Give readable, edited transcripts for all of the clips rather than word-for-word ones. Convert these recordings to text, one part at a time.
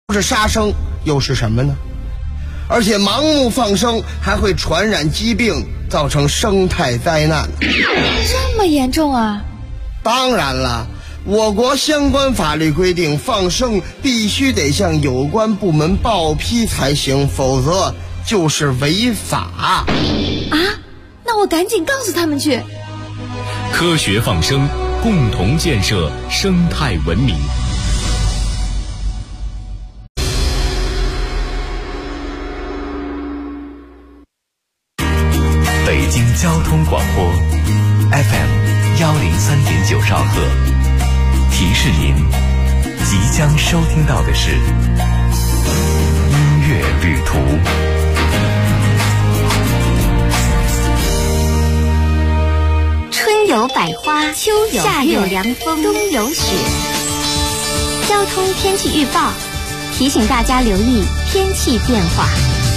是杀生又是什么呢？而且盲目放生还会传染疾病，造成生态灾难。 这么严重啊？ 当然了，我国相关法律规定，放生必须得向有关部门报批才行，否则就是违法。 啊？那我赶紧告诉他们去。 科学放生，共同建设生态文明。 北京交通广播 FM103.9兆赫，提示您即将收听到的是音乐旅途。 春有百花，秋有夏有凉风，冬有雪。交通天气预报提醒大家留意天气变化。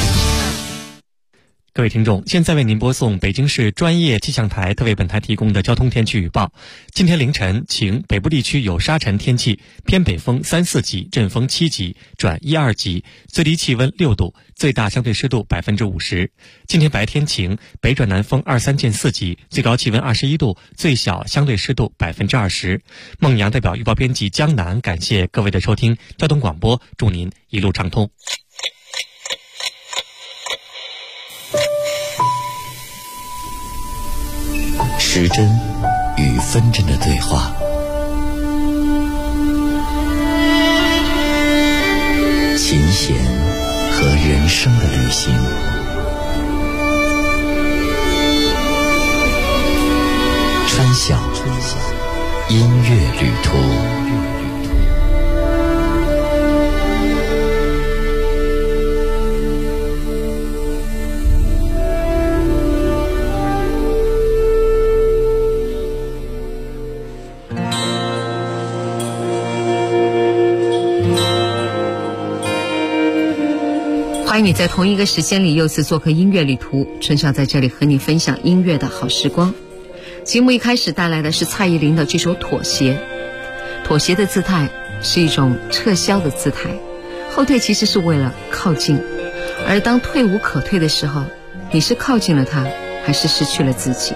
各位听众，现在为您播送北京市专业气象台特为本台提供的交通天气预报。今天凌晨晴，北部地区有沙尘天气，偏北风3、4级，阵风7级转1、2级，最低气温6度，最大相对湿度50%。今天白天晴，北转南风2、3见4级，最高气温21度，最小相对湿度20%。孟阳代表预报编辑江南，感谢各位的收听，交通广播祝您一路畅通。 时针与分针的对话，琴弦和人生的旅行，川小音乐旅途。 欢迎你在同一个时间里又次做客音乐旅途，春晓在这里和你分享音乐的好时光。节目一开始带来的是蔡依林的这首《妥协》。妥协的姿态是一种撤销的姿态，后退其实是为了靠近，而当退无可退的时候，你是靠近了他，还是失去了自己？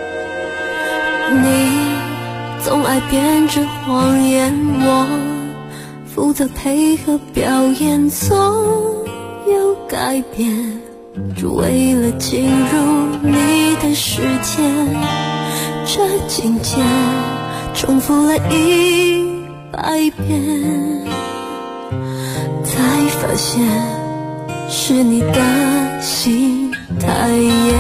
你总爱编织谎言，我负责配合表演，总有改变，只为了进入你的世界。这情节重复了100遍，才发现是你的心太野。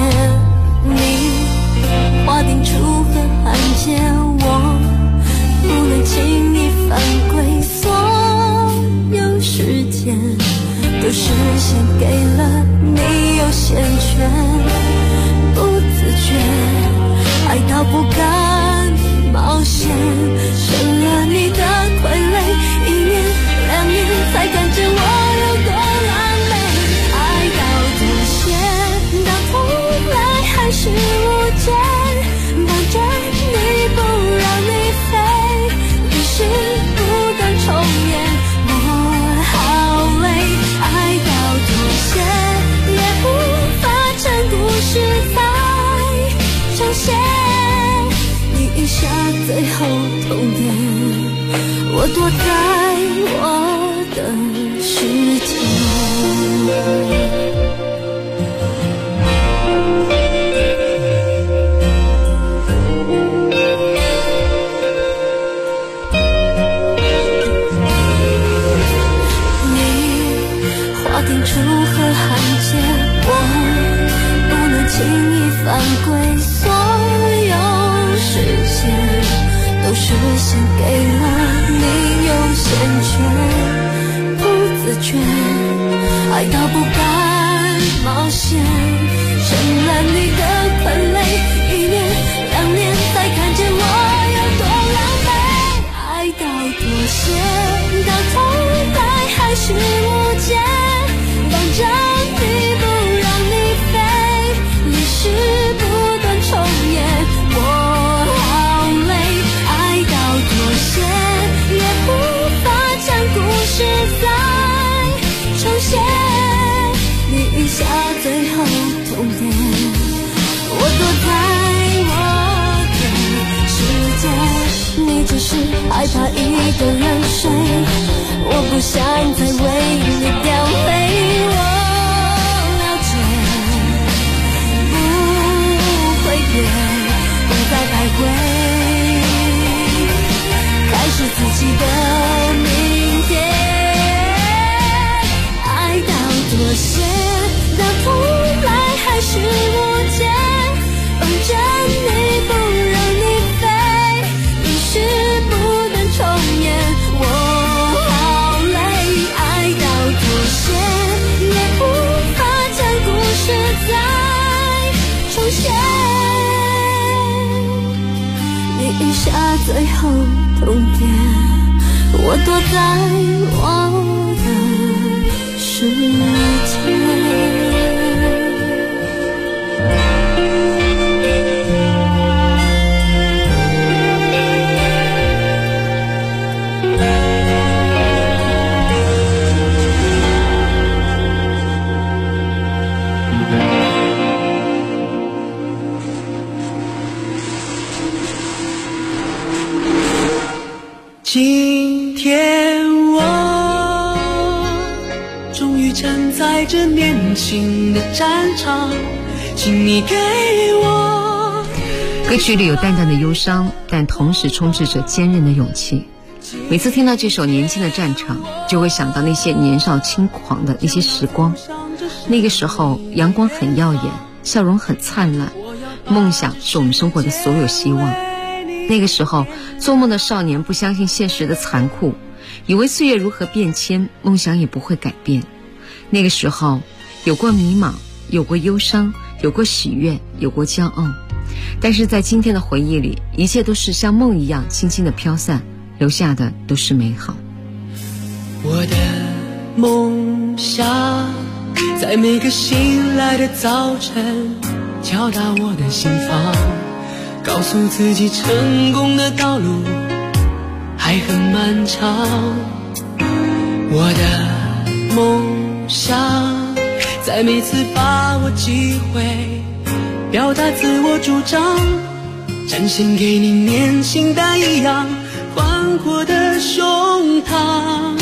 你划定出河汉界，我不能轻易犯规，所有时间都事先给了你优先权，不自觉爱到不敢冒险，成了你的傀儡，1年2年才感觉我有多狼狈，爱到妥协，到头来还是无解，绑着你不让你飞，于是不断重演，我好累，爱到妥协也无法将故事再重写，你一下最后痛点，我躲在我的世界。定出河汉界，我不能轻易犯规，所有时间都事先给了你优先权，不自觉爱到不敢冒险，成了你的傀儡，1年2年才看见我有多狼狈，爱到妥协，到头来还是无解，绑着你不让你飞，历史不断重演，我好累，爱到妥协也无法将故事再害怕一个人睡，我不想再为你掉泪。我了解，不会变，不再徘徊，开始自己的明天。爱到妥协到头来还是无解，绑着你不让你飞，于是不能重演。我好累，爱到妥协也无法将故事再重写。你饮下最后通牒，我躲在我的世界。 今天我终于站在这年轻的战场，请你给我。 歌曲里有淡淡的忧伤，但同时充斥着坚韧的勇气。每次听到这首《年轻的战场》，就会想到那些年少轻狂的那些时光。那个时候阳光很耀眼，笑容很灿烂，梦想是我们生活的所有希望。那个时候做梦的少年不相信现实的残酷，以为岁月如何变迁，梦想也不会改变。那个时候有过迷茫，有过忧伤，有过喜悦，有过骄傲，但是在今天的回忆里，一切都是像梦一样轻轻地飘散，留下的都是美好。 我的梦想在每个醒来的早晨敲打我的心房，告诉自己成功的道路还很漫长。我的梦想在每次把握机会表达自我主张，展现给你年轻但一样宽阔的胸膛。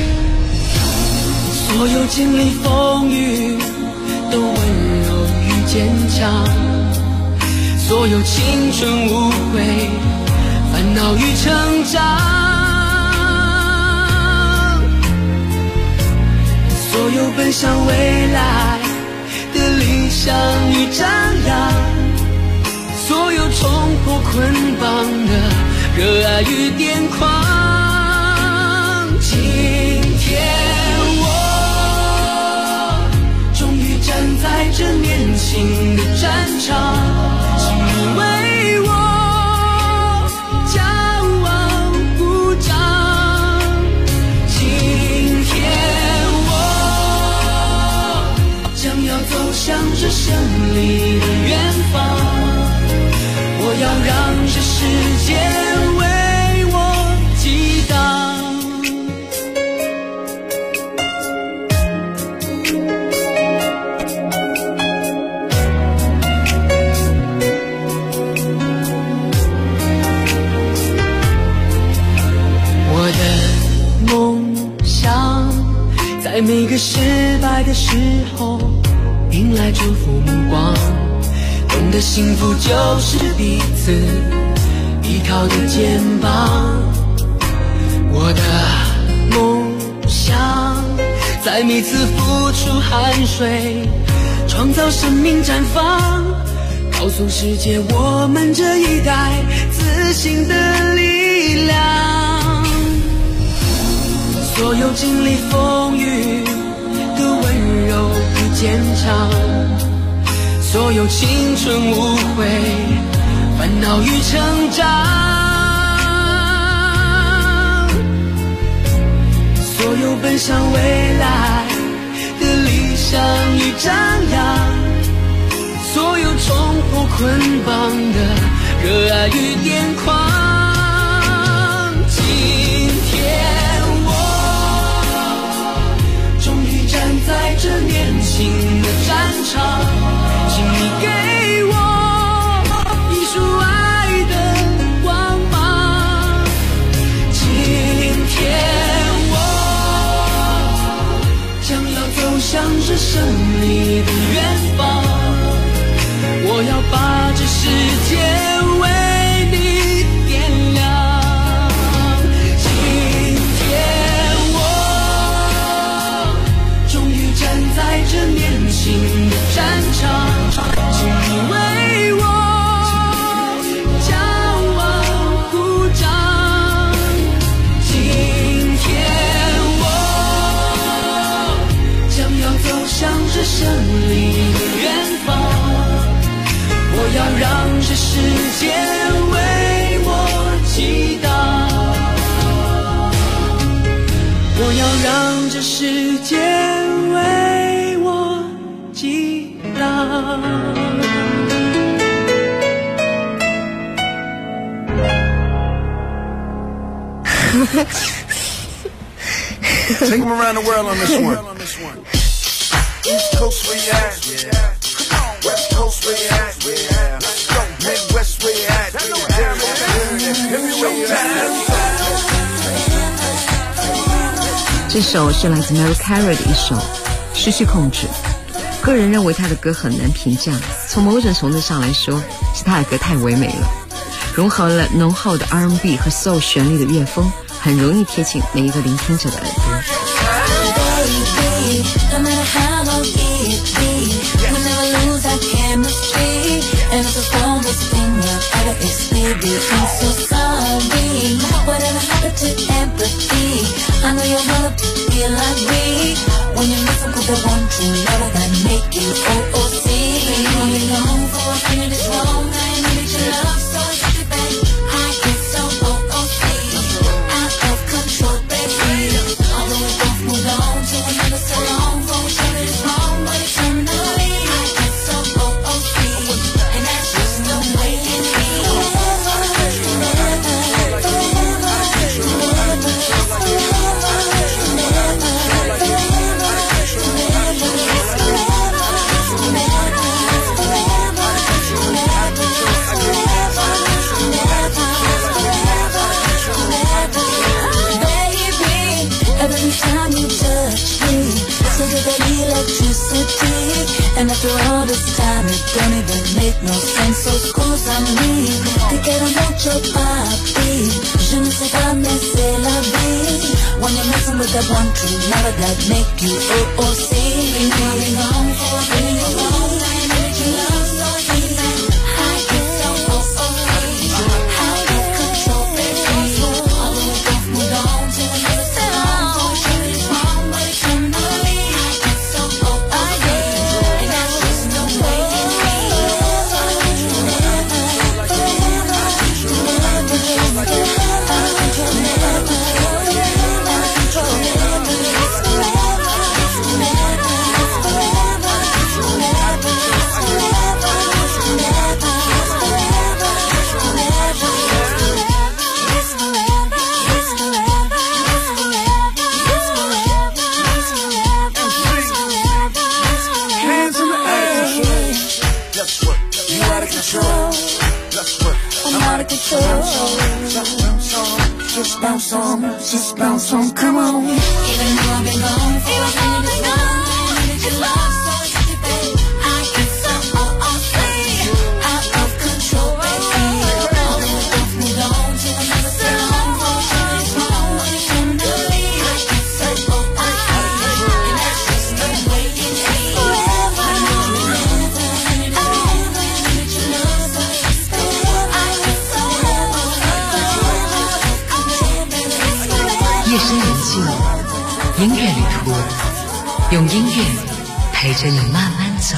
所有经历风雨都温柔与坚强，所有青春无悔烦恼与成长，所有奔向未来的理想与张扬，所有冲破捆绑的热爱与癫狂。今天我终于站在这年轻的战场，请你为我骄傲鼓掌。今天我将要走向这胜利的远方，我要让这世界为我激荡。我的梦想在每个失败的时候迎来祝福目光，懂得幸福就是彼此依靠的肩膀。我的梦想在每次付出汗水创造生命绽放，告诉世界我们这一代自信的力量。所有经历风雨的温柔与坚强，所有青春无悔烦恼与成长，所有奔向未来的理想与张扬，所有冲破捆绑的热爱与癫狂。今天我终于站在这年轻的战场，请你给我一束爱的光芒。今胜利的远方，我要把这世界为你点亮。今天我终于站在这年轻的战场，请你为我骄傲鼓掌。今天我将要走向这胜利的远方，我要让这世界为我祈祷，我要让这世界为我祈祷。 Take them around the world on this one. East Coast where you at? Come on, West Coast where you at? Let's go, Midwest where you at? Showtime. 这首是来自 Mariah Carey 的一首《失去控制》。个人认为他的歌很难评价，从某种程度上来说，是他的歌太唯美了，融合了浓厚的 R&B 和 Soul 旋律的乐风，很容易贴近每一个聆听者的耳朵。 And it's a strongest thing I've ever experienced. So sorry, whatever happened to empathy? I know you'll never feel like me when you're messing with the one true love that make you OOC. I've been gone for a minute, it's wrong. I needed your love, so I took it back. I get so OOC, out of control, baby. Although we both moved on to another so long, for each other is wrong, but it's terminally. I get so OOC. And that's just the way it is. Every time you touch me, so get that electricity. And after all this time, it don't even make no sense. So scusami, te quiero mucho, papi. Je ne sais pas, mais c'est la vie. When you're messing with that one true love that make you OOC. Been going on for a really long time, and you love so deep. I get so OOC, out of control, baby. Although we both moved on to another song. Just bounce on, just bounce on, come on. Even though I've been gone for a minute, I needed your love, so I took it back. I get so OOC, out of control, baby. Although we both moved on to another song, for each other is wrong, but it's terminally. I get so OOC, and that's just the way it is. Forever, I needed your love, so I took it back. I get so OOC. 夜深人静，音乐旅途，用音乐陪着你慢慢走。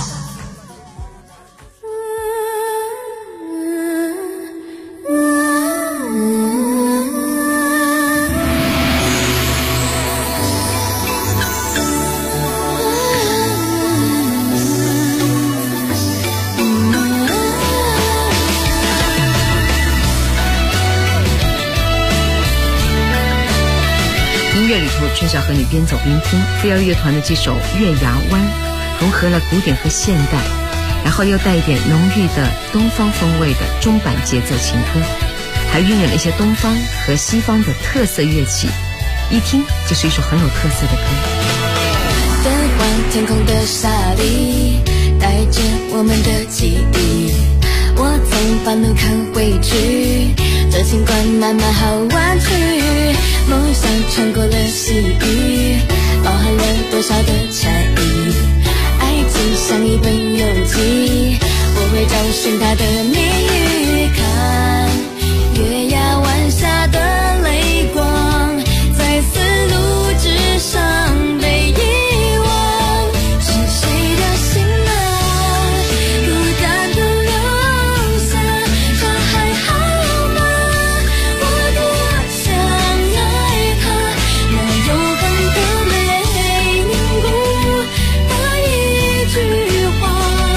音乐旅途却是要和你边走边听。飞儿乐团的这首《月牙湾》融合了古典和现代，然后又带一点浓郁的东方风味的中版节奏情歌，还运用了一些东方和西方的特色乐器，一听就是一首很有特色的歌。 灯光天空的沙砾，带着我们的记忆。我从半路看回去，这情关慢慢好弯曲。梦想穿过了细雨，包含了多少的禅意。爱情像一本游记，我会找寻它的谜语。看月牙湾下的泪光，在丝路之上被遗忘。是谁的心啊，孤单的留下，他还好吗？我多想爱他，那永恒的泪凝固的一句话，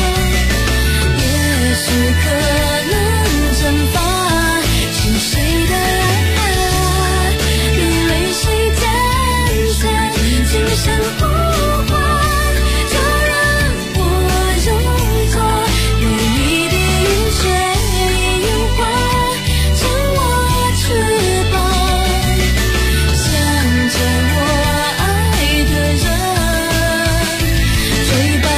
也许可能蒸发。是谁的爱啊，与泪水渐散，轻声呼唤，就让我用作美丽的云水樱花，成我翅膀，向着我爱的人追吧。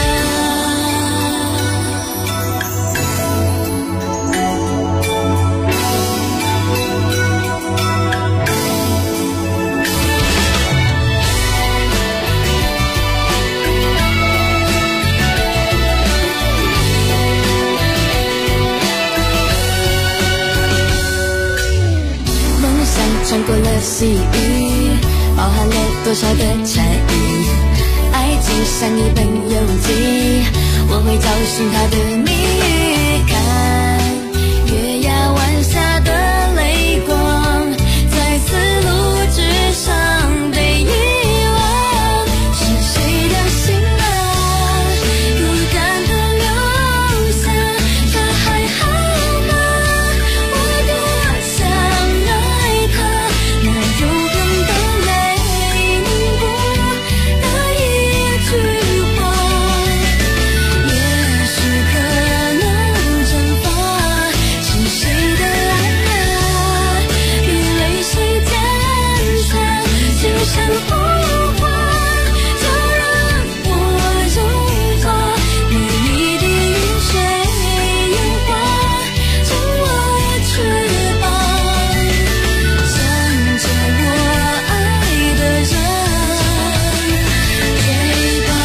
梦想穿过了细雨，包含了多少的禅意。爱情像一本游记，我会找寻它的谜语。看月牙湾下的泪光，在丝路之上被遗忘。是谁的心啊，孤单的留下，他还好吗？我多想爱他，那永恒的泪凝固的一句话，也许可能蒸发。是谁的爱啊，与泪水渐散，轻声呼唤，就让我用作美丽的云水樱花，成我翅膀，向着我爱的人追吧。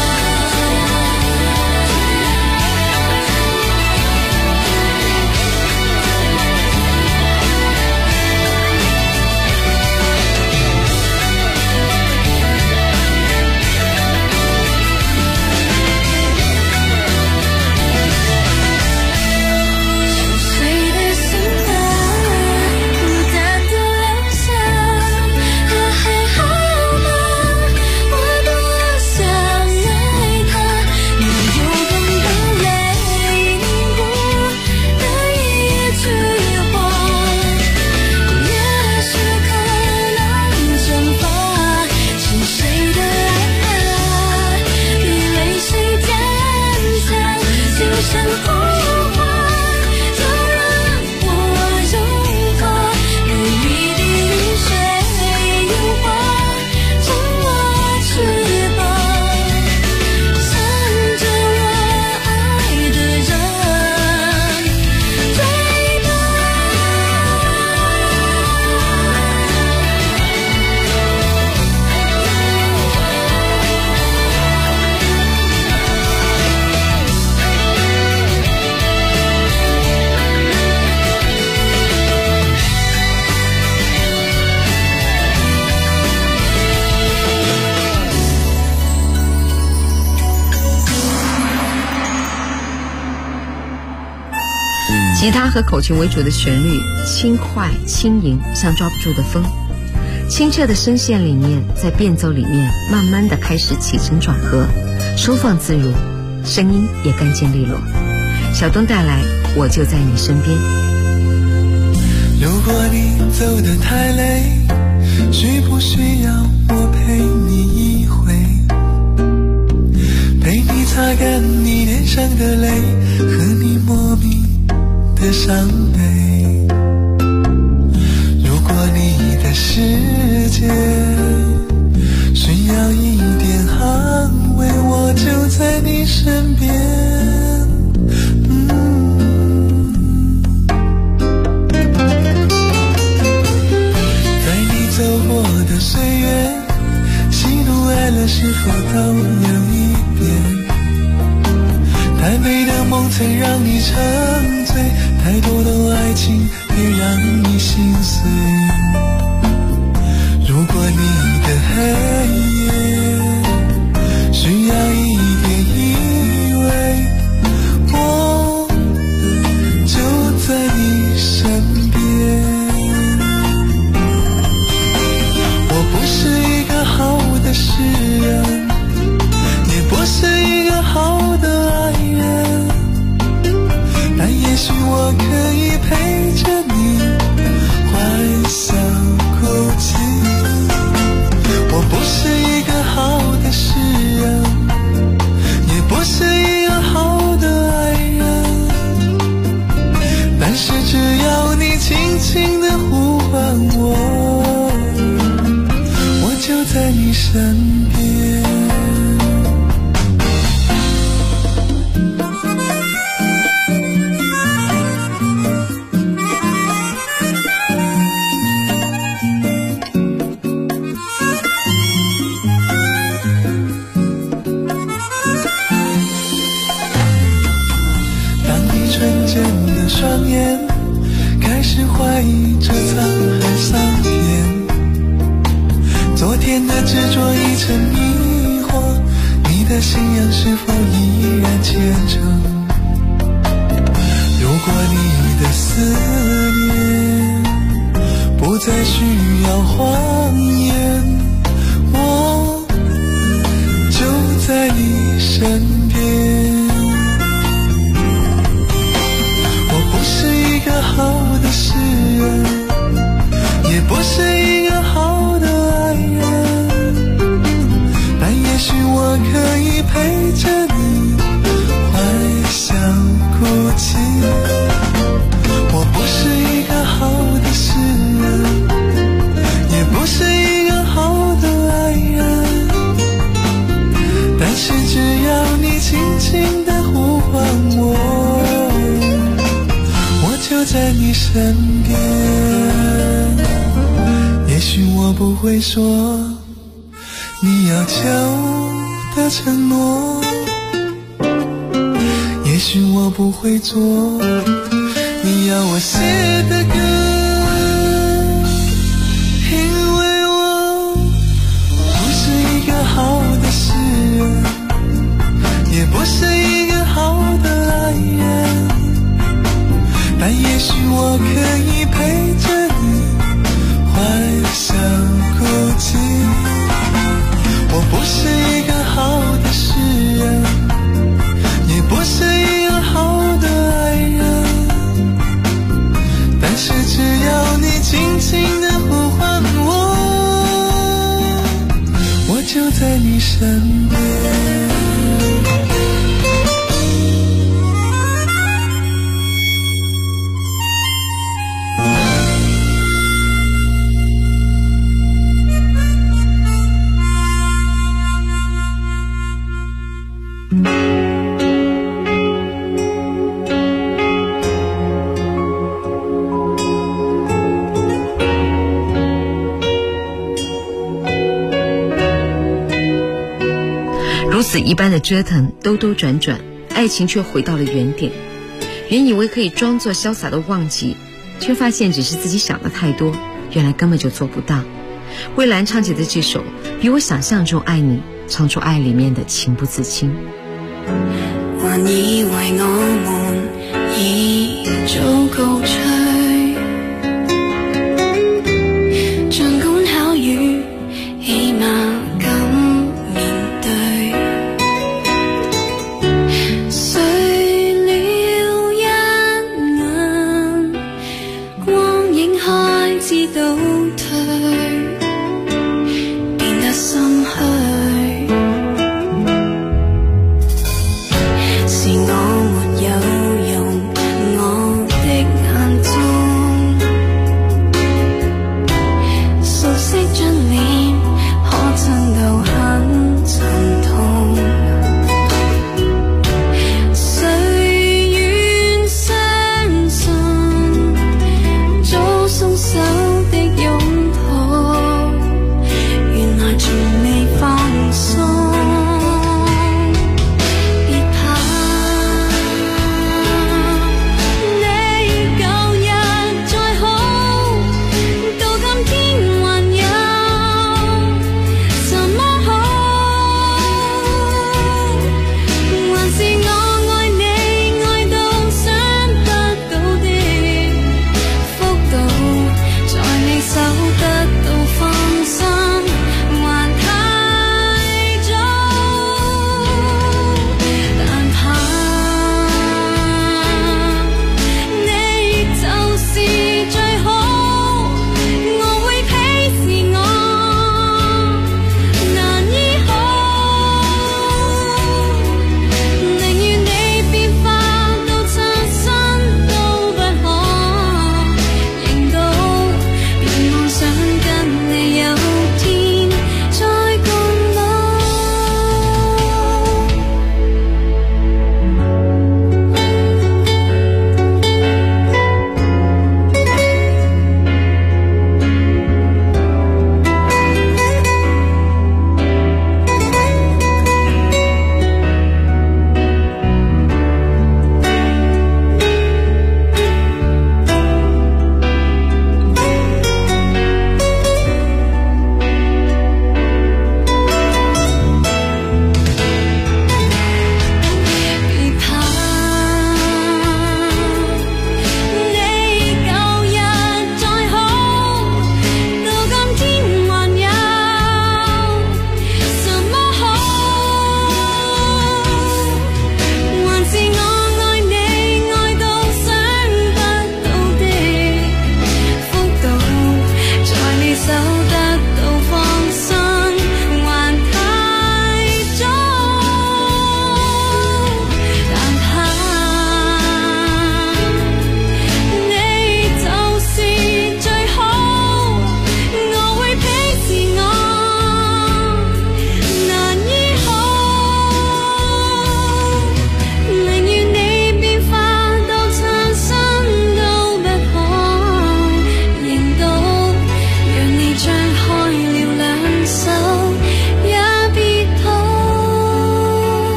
是谁的心啊，孤单的留下，他还好吗？我多想爱他，那永恒的泪凝固的一句话，也许可能蒸发。是谁的爱啊，与泪水渐散，轻声呼唤，就让我用作美丽的云水樱花，成我翅膀，向着我爱的人追吧。 吉他和口琴为主的旋律，轻快轻盈，像抓不住的风。清澈的声线里面，在变奏里面，慢慢的开始起承转合，收放自如，声音也干净利落。小东带来《我就在你身边》。 如果你走得太累，需不需要我陪你一回？陪你擦干你脸上的泪，和你莫名的伤悲。如果你的世界需要一点安慰， 在你身边。在你走过的岁月，喜怒哀乐是否都有一遍？太美的梦曾让你沉醉，太多的爱情也让你心碎。如果你的黑夜需要一点依偎，我就在你身边。我不是一个好的诗人，也不是一个好的爱人，但也许我可以陪着你欢笑哭泣。我不是一个好的诗人，也不是一个好的爱人，但是只要你轻轻地呼唤我，我就在你身边。双眼开始怀疑这沧海桑田，昨天的执着已成迷惑，你的信仰是否依然虔诚？如果你的思念不再需要谎言，我就在你身边。好的诗人，也不是一个好的爱人，但也许我可以陪着你欢笑哭泣。我不是一个好的诗人，也不是一个好的爱人，但是只要你轻轻地呼唤我，就在你身边。也许我不会说你要求的承诺，也许我不会做你要我写的歌，因为我不是一个好的诗人，也不是一个好的爱人，但也许我可以陪着你欢笑哭泣。我不是一个好的诗人，也不是一个好的爱人，但是只要你轻轻地呼唤我，我就在你身边。 如此一般的折腾，兜兜转转，爱情却回到了原点。原以为可以装作潇洒的忘记，却发现只是自己想的太多，原来根本就做不到。蔚蓝唱起的这首《比我想象中爱你》，唱出爱里面的情不自禁。 還以為我們已早告吹，儘管巧遇，起碼敢面對。睡了一眼，光影開始倒退，變得心虛。是我沒有用我的眼睛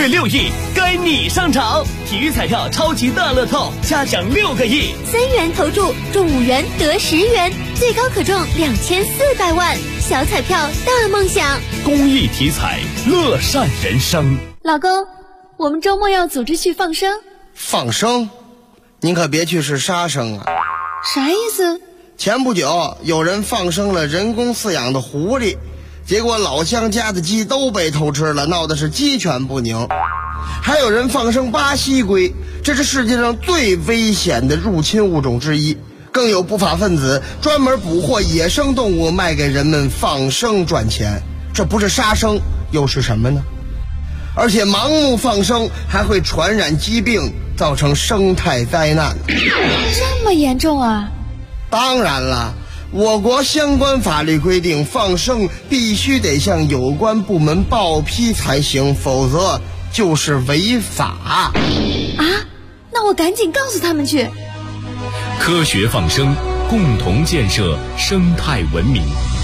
6亿，该你上场！体育彩票超级大乐透，加奖6个亿 ，3元投注中5元得10元，最高可中2400万。小彩票大梦想， 公益体彩，乐善人生。 老公，我们周末要组织去放生。 放生？您可别去是杀生啊！ 啥意思？ 前不久有人放生了人工饲养的狐狸，结果老乡家的鸡都被偷吃了，闹的是鸡犬不宁。还有人放生巴西龟，这是世界上最危险的入侵物种之一。更有不法分子专门捕获野生动物卖给人们放生赚钱，这不是杀生又是什么呢？而且盲目放生还会传染疾病，造成生态灾难。 这么严重啊？ 当然了，我国相关法律规定，放生必须得向有关部门报批才行，否则就是违法。 啊？那我赶紧告诉他们去。 科学放生，共同建设生态文明。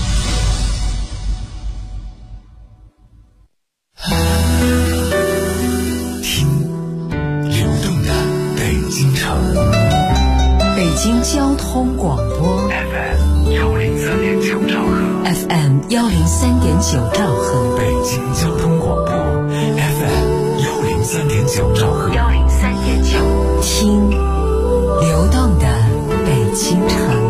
听流动的北京城， 北京交通广播 FM 103.9兆赫 ，FM 103.9兆赫， 北京交通广播 FM 103.9兆赫 ，103.9，听流动的北京城。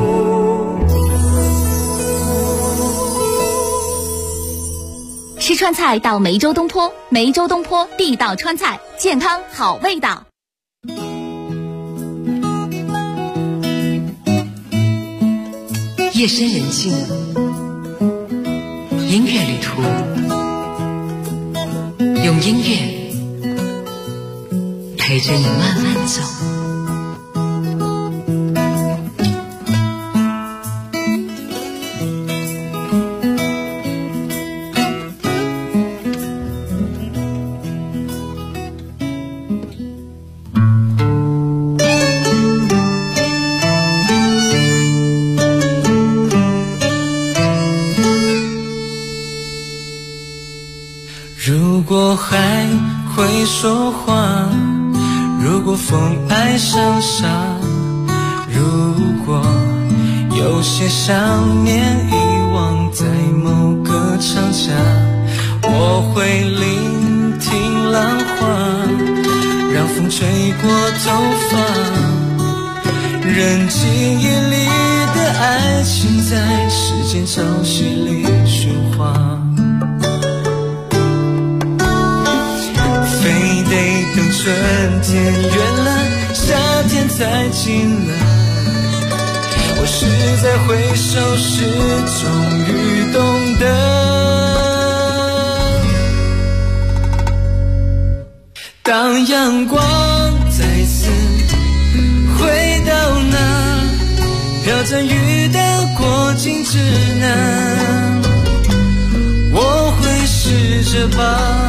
吃川菜到梅州东坡，梅州东坡地道川菜，健康好味道。 夜深人静，音乐旅途，用音乐陪着你慢慢走。 如果还会说话，如果风爱上沙，如果有些想念遗忘在某个长假，我会聆听浪花，让风吹过头发，任记忆里的爱情在时间潮汐里喧哗，非得等春天远了，夏天才进来，我是在回首时终于懂得，当阳光再次回到那飘着雨的过境之南，我会试着把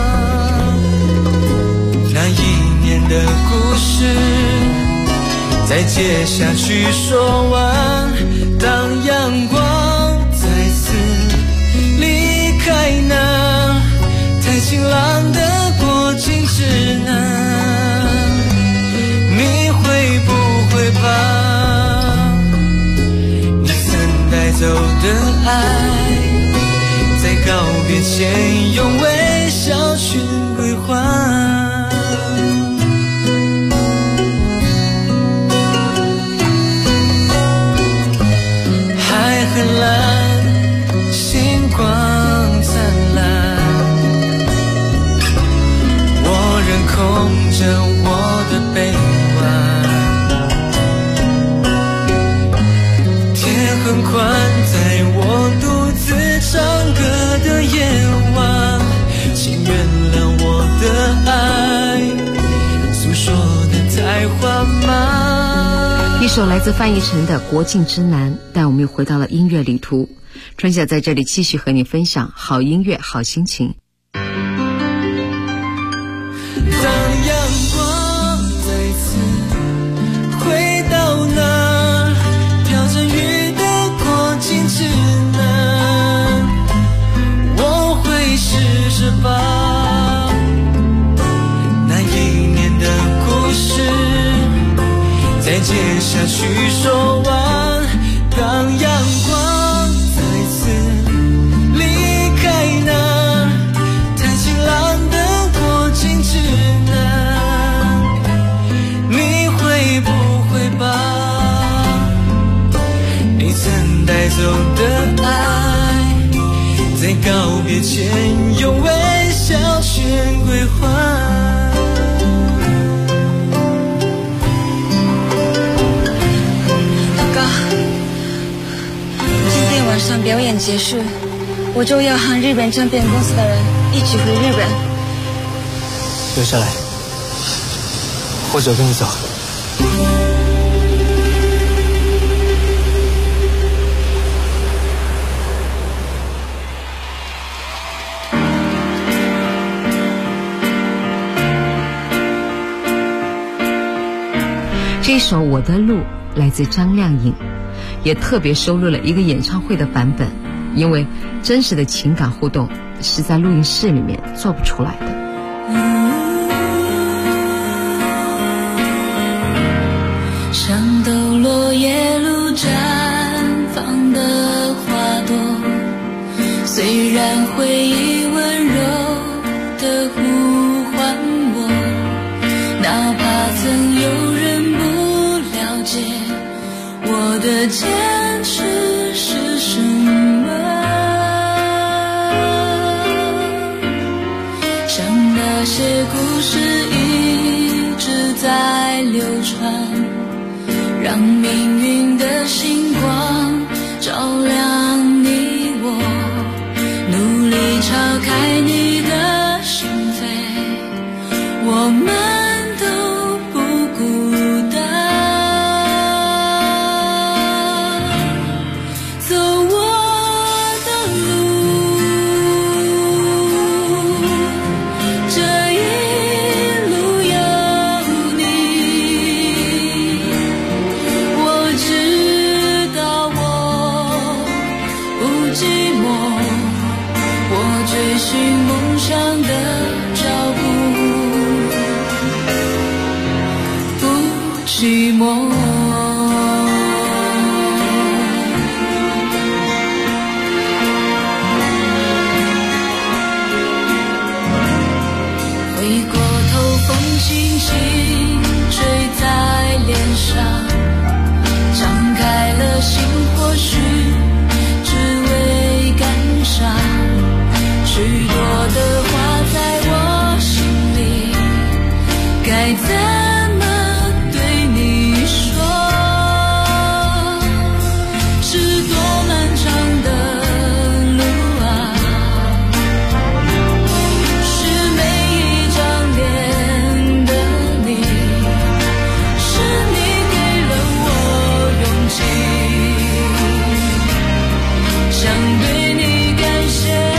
那一年的故事再接下去说完，当阳光再次离开那太晴朗的过境之南，你会不会把你曾带走的爱在告别前用微笑去归还，很蓝，星光灿烂，我仍空着我的臂弯，天很宽，在我独自唱歌的夜晚，请原谅我的爱诉说的太缓慢。 一首来自范逸臣的《国境之南》，带我们又回到了音乐旅途。春晓在这里继续和你分享好音乐、好心情。 当阳光再次回到那飘着雨的过境之南，我会试着把下去说完，当阳光再次离开那太晴朗的过境之南，你会不会把你曾带走的爱，在告别前用微笑先归还？ 晚上表演结束，我就要和日本唱片公司的人一起回日本。 留下来，或者跟你走。 这首《我的路》来自张靓颖，也特别收录了一个演唱会的版本，因为真实的情感互动是在录音室里面做不出来的。 像抖落叶路绽放的花朵，虽然回忆温柔的呼唤我，哪怕曾有人不了解我的坚持是什么，像那些故事一直在流传，让命运的星光照亮你我，努力敲开你的心扉，我们都不孤单。走我的路，这一路有你，我知道我不寂寞，我追寻梦想的脚步不寂寞。回过头，风轻轻吹在脸上，张开了心，或许只为感伤。许多的话在我心里，该怎么对你说？是多漫长的路啊，是每一张脸的你，是你给了我勇气，想对你感谢。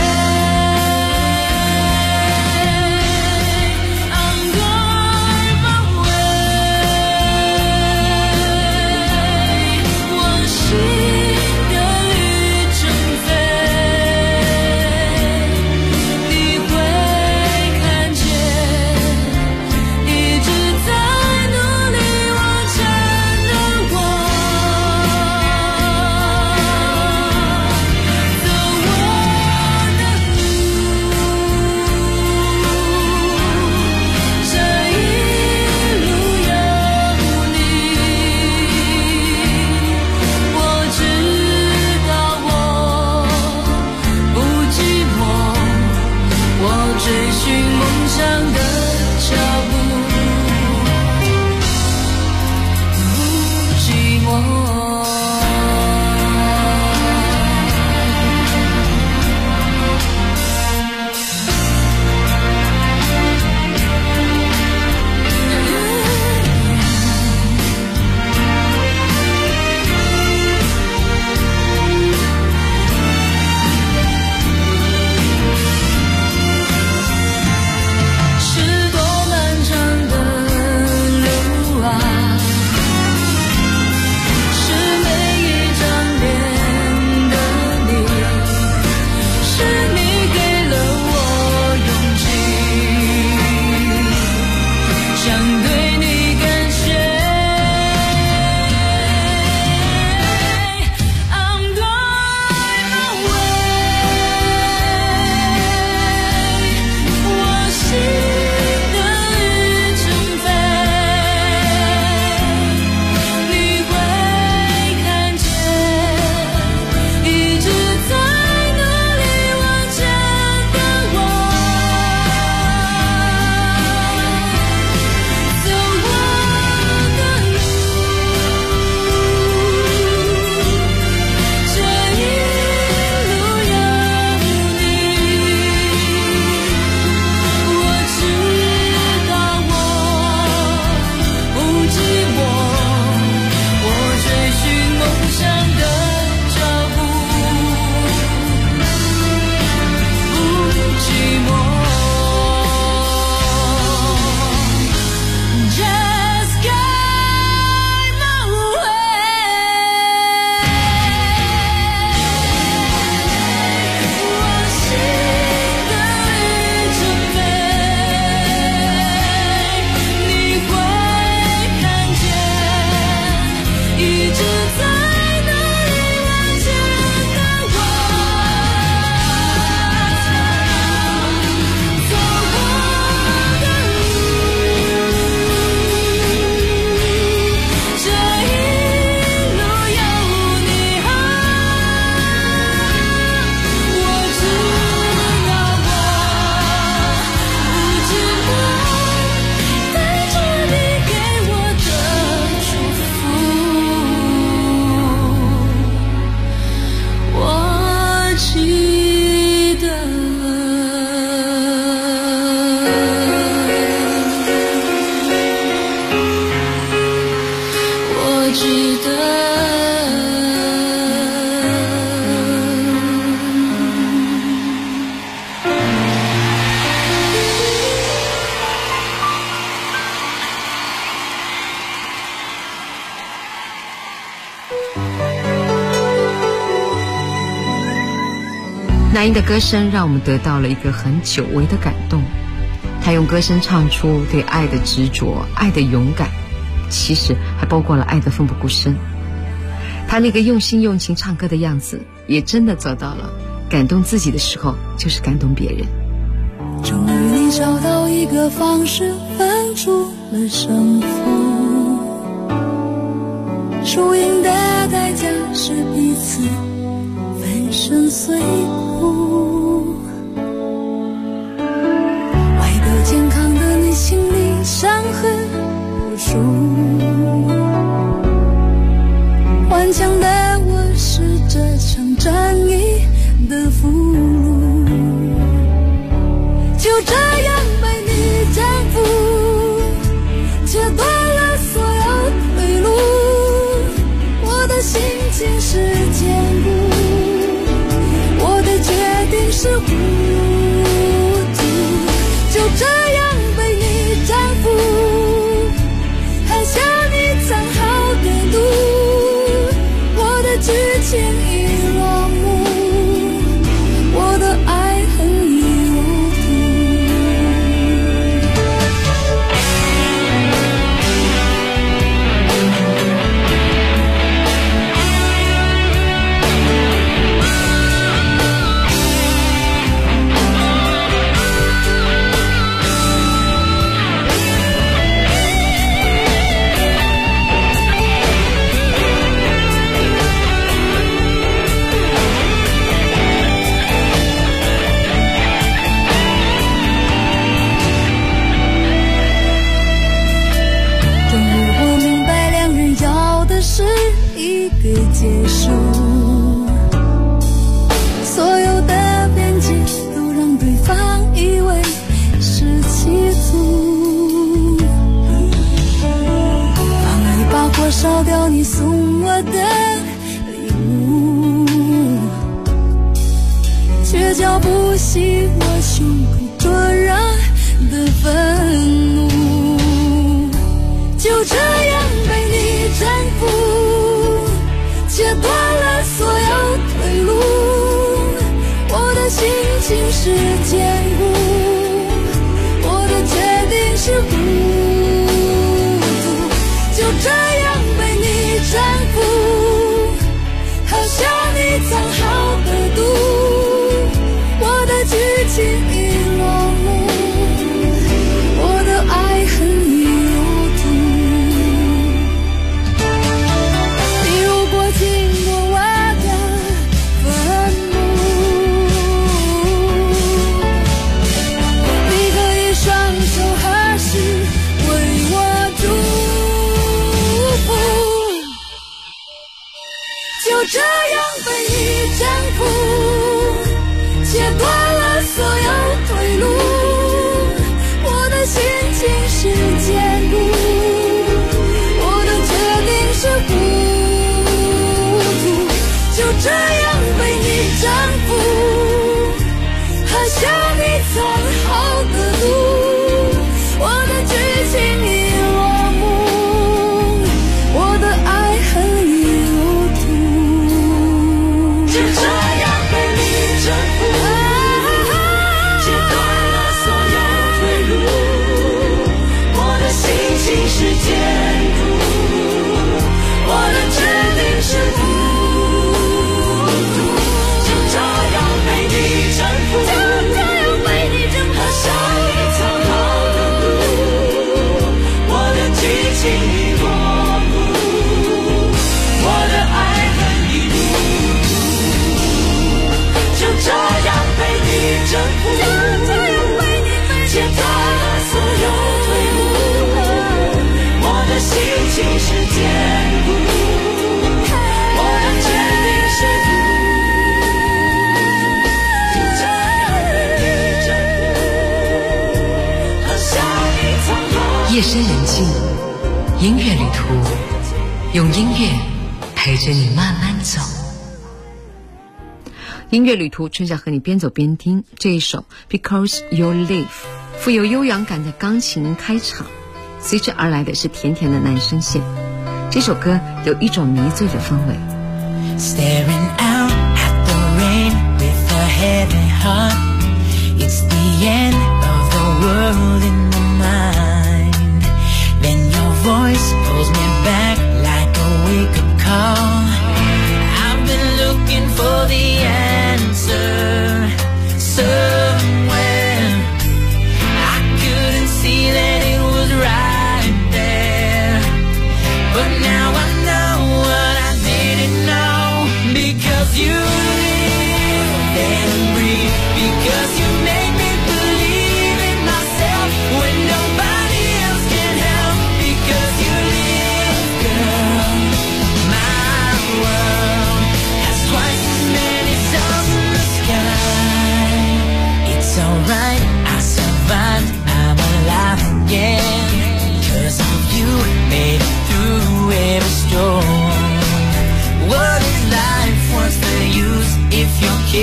是那英的歌声让我们得到了一个很久违的感动，他用歌声唱出对爱的执着，爱的勇敢，其实还包括了爱的奋不顾身。他那个用心用情唱歌的样子，也真的做到了感动自己的时候就是感动别人。 终于你找到一个方式分出了胜负，输赢的代价是彼此粉身碎骨，爱的健康的你心里伤痕无数，顽强的我是这场战役的俘虏，就这样被你征服，切断了所有退路，我的心情是坚固，我的决定是糊涂，就这样被你征服，含下你藏好的毒，我的剧情已落幕，我的爱恨已入结束，所有的边界都让对方以为是欺负，放一把火烧掉你送我的礼物，却浇不熄我胸口灼热的愤怒，就这样被你征服，切断了所有退路，我的心情是坚固，我的决定是糊涂，就这样被你征服，喝下你藏好的毒，我的剧情已落幕，我的爱恨已入土，你如果经过我的坟墓，你可以双手合十为我祝福，就这样被你征服，切断了所有退路，我的心情是坚固，我的决定是糊涂，就这样被你征服，喝下你藏好的毒，我的剧情已落幕，我的爱恨已入土，就这样被你征服，切断了所有退路，我的心情是坚固，我的决定是糊涂，就这样被你征服，喝下你藏好的毒，我的剧情已落幕，我的爱恨已入土，就这样被你征服，切断了所有退路，我的心情是坚固，我的决定是糊涂，就这样被你征服，喝下你藏好。 夜深人静，音乐旅途，用音乐陪着你慢慢走。 音乐旅途，春夏和你边走边听这一首 Because You Live， 富有悠扬感的钢琴开场，随之而来的是甜甜的男声线。这首歌有一种迷醉的氛围。 Staring out at the rain with her head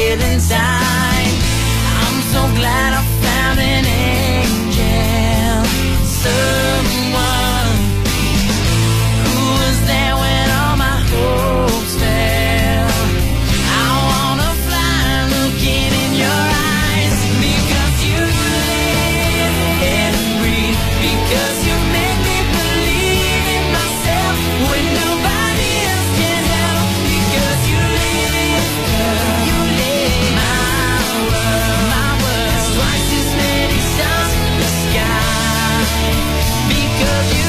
killing time. I'm so glad I found an angel, someone who was there when all my hopes fell. I wanna fly looking in your eyes, because you live and breathe, because you make me believe in myself when nobody else can help, because you live, girl, you live my world, twice as many stars in the sky, because you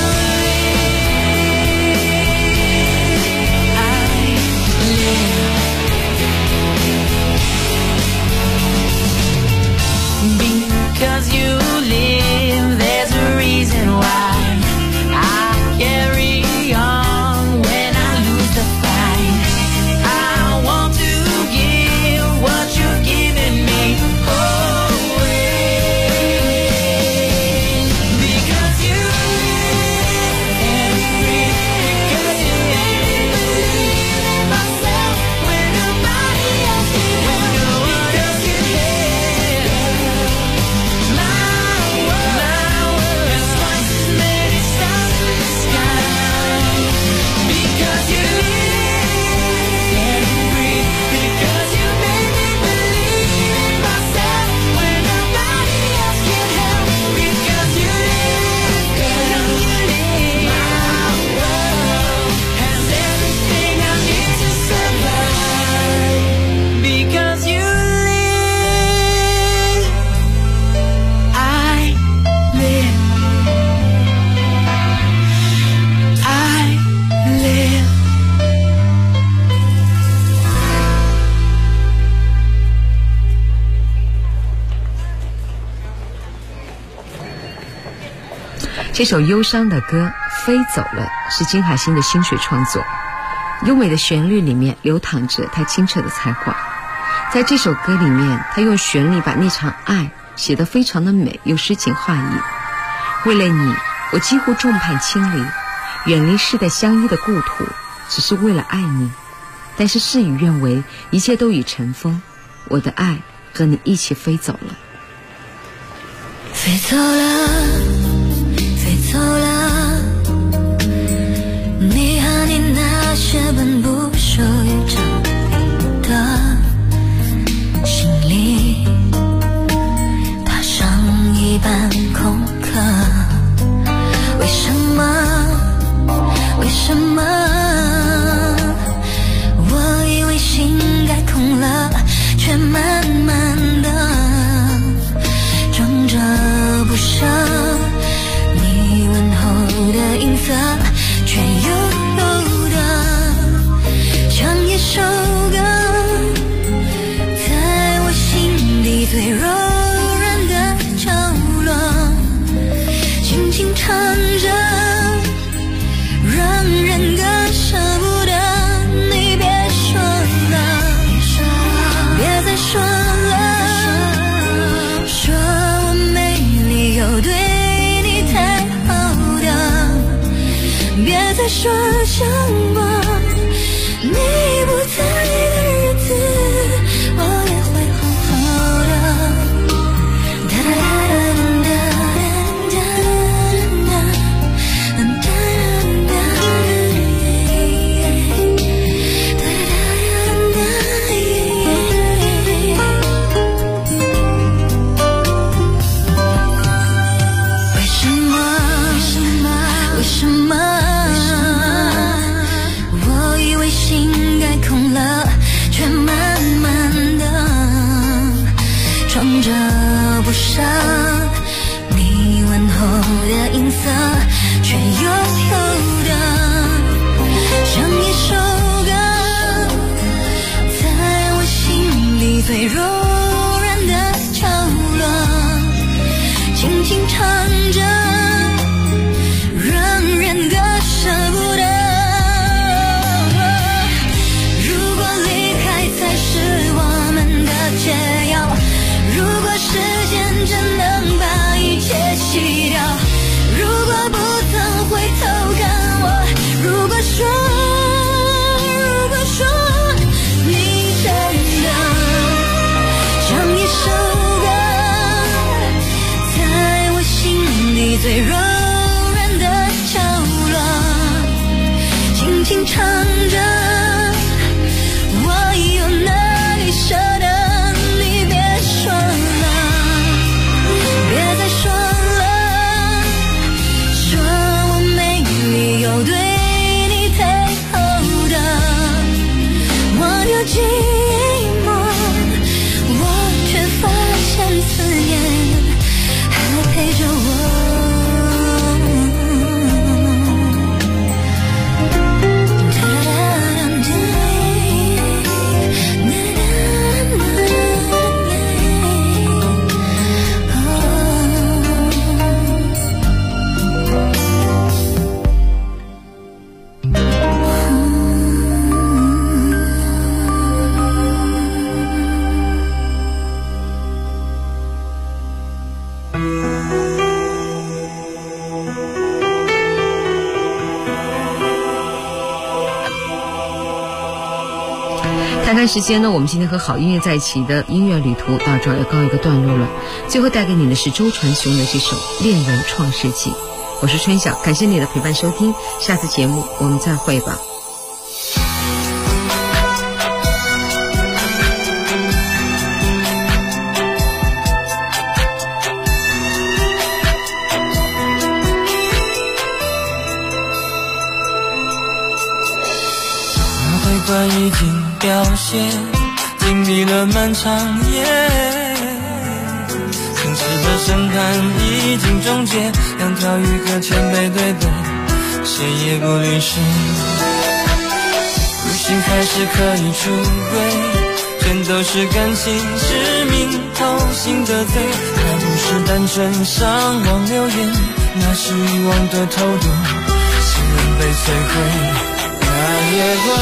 because you live, there's a reason why I carry on when I lose the fight. I want to give what you've given me always, because you live and breathe, because you make me believe in myself when nobody else can help, because you live. 这首忧伤的歌《飞走了》是金海心的心水创作，优美的旋律里面流淌着她清澈的才华。在这首歌里面，她用旋律把那场爱写得非常的美又诗情画意。为了你，我几乎众叛亲离，远离世代相依的故土，只是为了爱你。但是事与愿违，一切都已成风，我的爱和你一起飞走了。 飞走了，飞走了，你和你那些本不属于这里的心里，踏上一班空客。为什么？为什么？我以为心该空了，却慢慢的装着不舍。你问候的音色，却悠悠的像一首歌，在我心底最柔软的角落，轻轻唱着，让人割舍不得。你别说了，别再说了，说我没理由对你太好的，别再说想过你不在的日子，我也会好好的。哒哒哒哒哒哒为什么？为什么？我以为心该空了，却慢慢的装着不舍。你问候的音色，却悠悠的像一首歌，在我心里最柔软的角落，轻轻唱着，让人割舍不得。如果离开才是我们的解药，如果时间真能把一切洗掉，如果不曾回头看我，如果说你真的看时间呢，我们今天和好音乐在一起的音乐旅途到这儿要告一个段落了。最后带给你的是周传雄的这首《恋人创世纪》。我是春晓，感谢你的陪伴收听，下次节目我们再会吧。 回关已经凋谢，经历了漫长夜，城市的审判已经终结，两条鱼搁浅背对背，谁也不理谁。如今开始可以出轨，全都是感情是名头心的罪，那不是单纯上网留言，那是欲望的偷渡，信任被摧毁。那夜光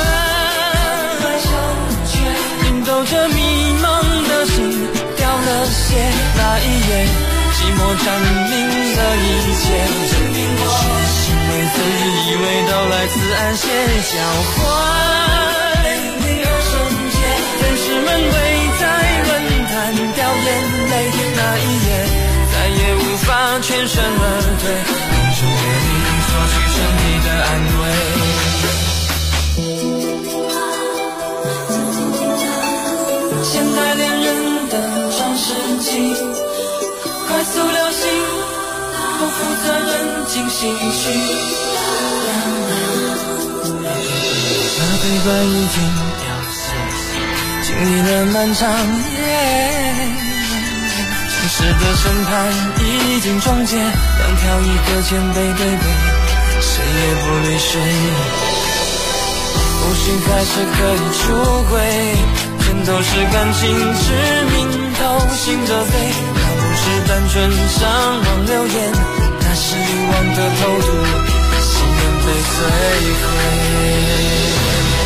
熨斗着迷茫的心，掉了血，那一夜寂寞占领了一切，是因为自以为都来自安歇交换，天使们围在论坛掉眼泪，那一夜再也无法全身而退，用手给你索取身体的安慰。现代恋人的创世纪，快速流行，不负责任进行曲，那悲观已经凋谢，经历了漫长夜，城市的审判已经终结，两条鱼搁浅背对背，谁也不理谁。无心开始可以出轨，全都是感情致命透心的罪，那不是单纯上网留言，那是欲望的偷渡，信任被摧毁。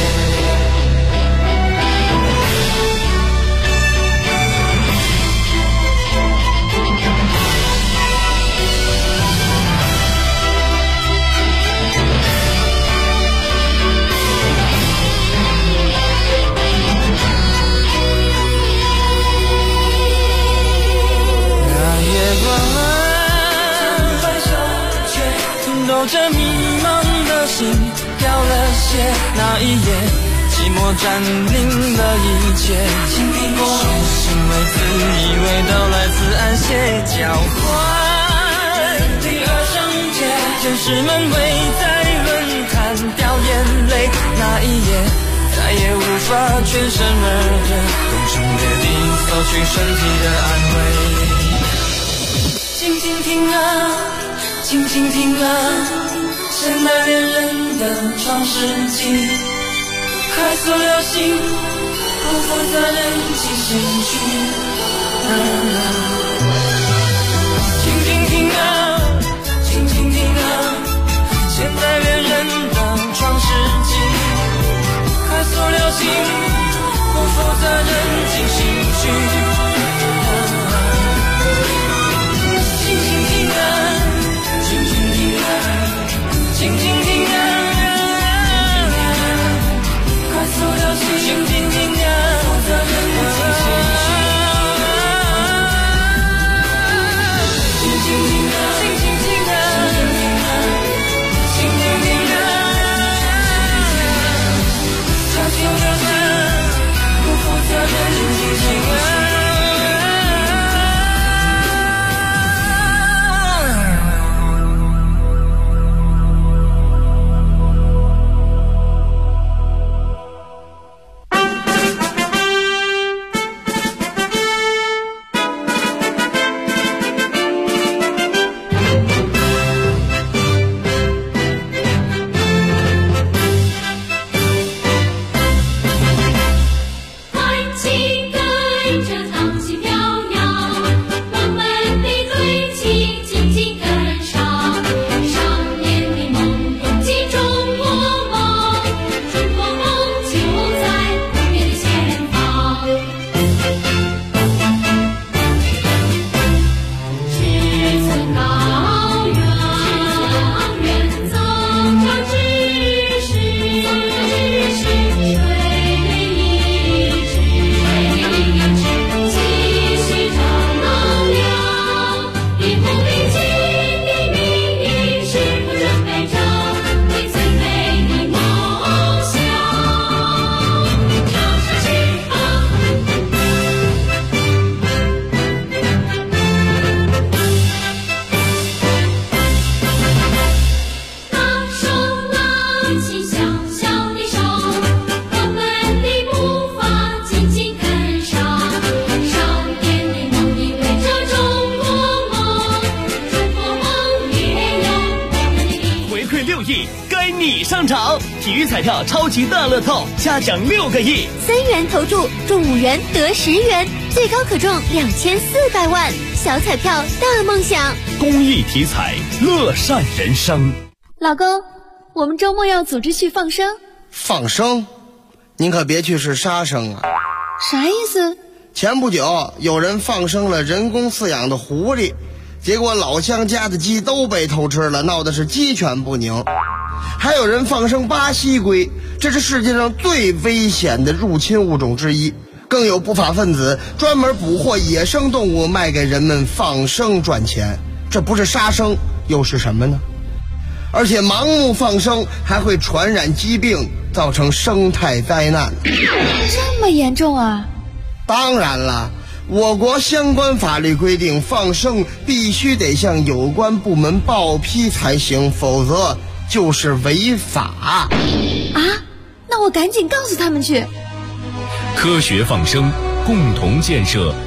抖着迷茫的心，掉了血，那一夜寂寞占领了一切，是因为自以为都来自安歇交换，第二圣洁，天使们围在论坛掉眼泪，那一夜再也无法全身而退，攻城略地索取身体的安慰。静静听啊，静静听啊，现代恋人的创世纪，快速流行，不负责任进行曲。静静听啊，静静听啊，现代恋人的创世纪，快速流行，不负责任进行曲。静静听啊，静静听啊，静静听啊，快速流行，静静听啊，负责任进行曲。静静听啊，静静听啊，静静听啊，快速流行，不负责任进行曲。 体育彩票超级大乐透，嘉奖6个亿 ，3元投注中5元得10元，最高可中2400万，小彩票大梦想。 公益体彩，乐善人生。 老公，我们周末要组织去放生。 放生？您可别去是杀生啊！ 啥意思？ 前不久有人放生了人工饲养的狐狸，结果老乡家的鸡都被偷吃了，闹的是鸡犬不宁。还有人放生巴西龟，这是世界上最危险的入侵物种之一。更有不法分子专门捕获野生动物卖给人们放生赚钱，这不是杀生又是什么呢？而且盲目放生还会传染疾病，造成生态灾难。 这么严重啊？ 当然了，我国相关法律规定，放生必须得向有关部门报批才行，否则就是违法。啊？ 那我赶紧告诉他们去。 科学放生，共同建设